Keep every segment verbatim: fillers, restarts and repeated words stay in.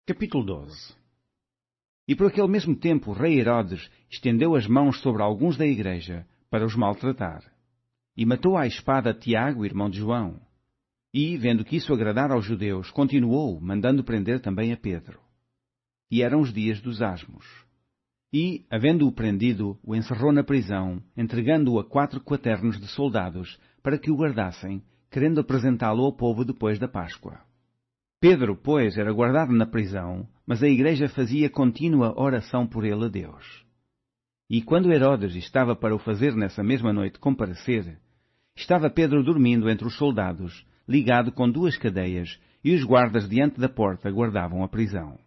Capítulo doze. E por aquele mesmo tempo o rei Herodes estendeu as mãos sobre alguns da igreja para os maltratar. E matou à espada Tiago, irmão de João. E, vendo que isso agradara aos judeus, continuou, mandando prender também a Pedro. E eram os dias dos asmos. E, havendo-o prendido, o encerrou na prisão, entregando-o a quatro quaternos de soldados, para que o guardassem, querendo apresentá-lo ao povo depois da Páscoa. Pedro, pois, era guardado na prisão, mas a igreja fazia contínua oração por ele a Deus. E quando Herodes estava para o fazer nessa mesma noite comparecer, estava Pedro dormindo entre os soldados, ligado com duas cadeias, e os guardas diante da porta guardavam a prisão.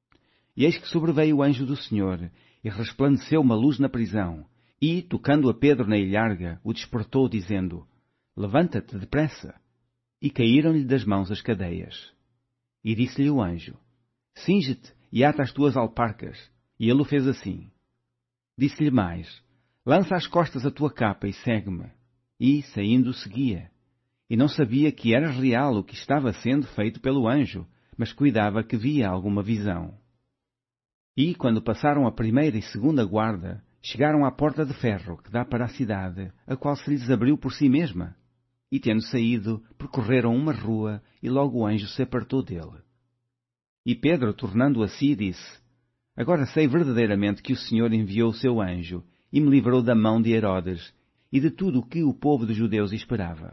E eis que sobreveio o anjo do Senhor, e resplandeceu uma luz na prisão, e, tocando a Pedro na ilharga, o despertou, dizendo: Levanta-te depressa. E caíram-lhe das mãos as cadeias. E disse-lhe o anjo: Cinge-te e ata as tuas alparcas. E ele o fez assim. Disse-lhe mais: Lança às costas a tua capa e segue-me. E, saindo, seguia. E não sabia que era real o que estava sendo feito pelo anjo, mas cuidava que via alguma visão. E, quando passaram a primeira e segunda guarda, chegaram à porta de ferro que dá para a cidade, a qual se lhes abriu por si mesma. E, tendo saído, percorreram uma rua, e logo o anjo se apartou dele. E Pedro, tornando a si, disse: Agora sei verdadeiramente que o Senhor enviou o seu anjo, e me livrou da mão de Herodes, e de tudo o que o povo dos judeus esperava.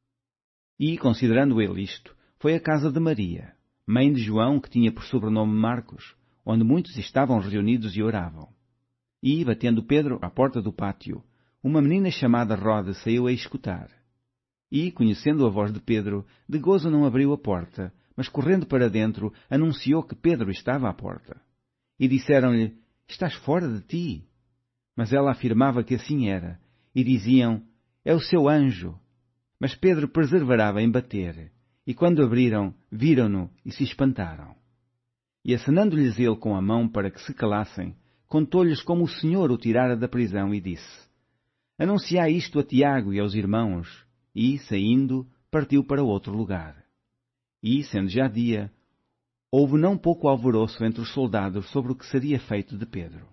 E, considerando ele isto, foi à casa de Maria, mãe de João, que tinha por sobrenome Marcos, onde muitos estavam reunidos e oravam. E, batendo Pedro à porta do pátio, uma menina chamada Rode saiu a escutar. E, conhecendo a voz de Pedro, de gozo não abriu a porta, mas correndo para dentro, anunciou que Pedro estava à porta. E disseram-lhe: Estás fora de ti? Mas ela afirmava que assim era, e diziam: É o seu anjo. Mas Pedro perseverava em bater, e quando abriram, viram-no e se espantaram. E acenando-lhes ele com a mão para que se calassem, contou-lhes como o Senhor o tirara da prisão e disse: Anunciai isto a Tiago e aos irmãos. E, saindo, partiu para outro lugar. E, sendo já dia, houve não pouco alvoroço entre os soldados sobre o que seria feito de Pedro.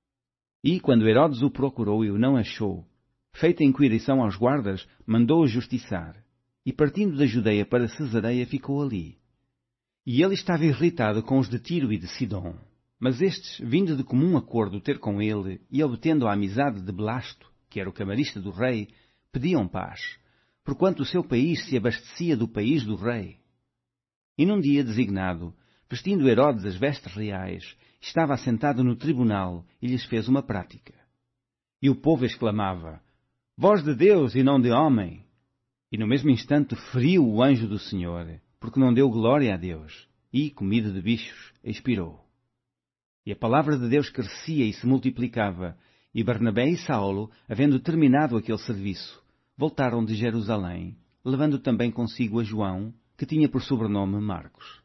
E, quando Herodes o procurou e o não achou, feita inquirição aos guardas, mandou-o justiçar, e partindo da Judeia para Cesareia ficou ali. E ele estava irritado com os de Tiro e de Sidom, mas estes, vindo de comum acordo ter com ele, e obtendo a amizade de Blasto, que era o camarista do rei, pediam paz, porquanto o seu país se abastecia do país do rei. E num dia designado, vestindo Herodes as vestes reais, estava assentado no tribunal e lhes fez uma prática. E o povo exclamava: Voz de Deus e não de homem! E no mesmo instante feriu o anjo do Senhor, porque não deu glória a Deus, e, comido de bichos, expirou. E a palavra de Deus crescia e se multiplicava, e Barnabé e Saulo, havendo terminado aquele serviço, voltaram de Jerusalém, levando também consigo a João, que tinha por sobrenome Marcos.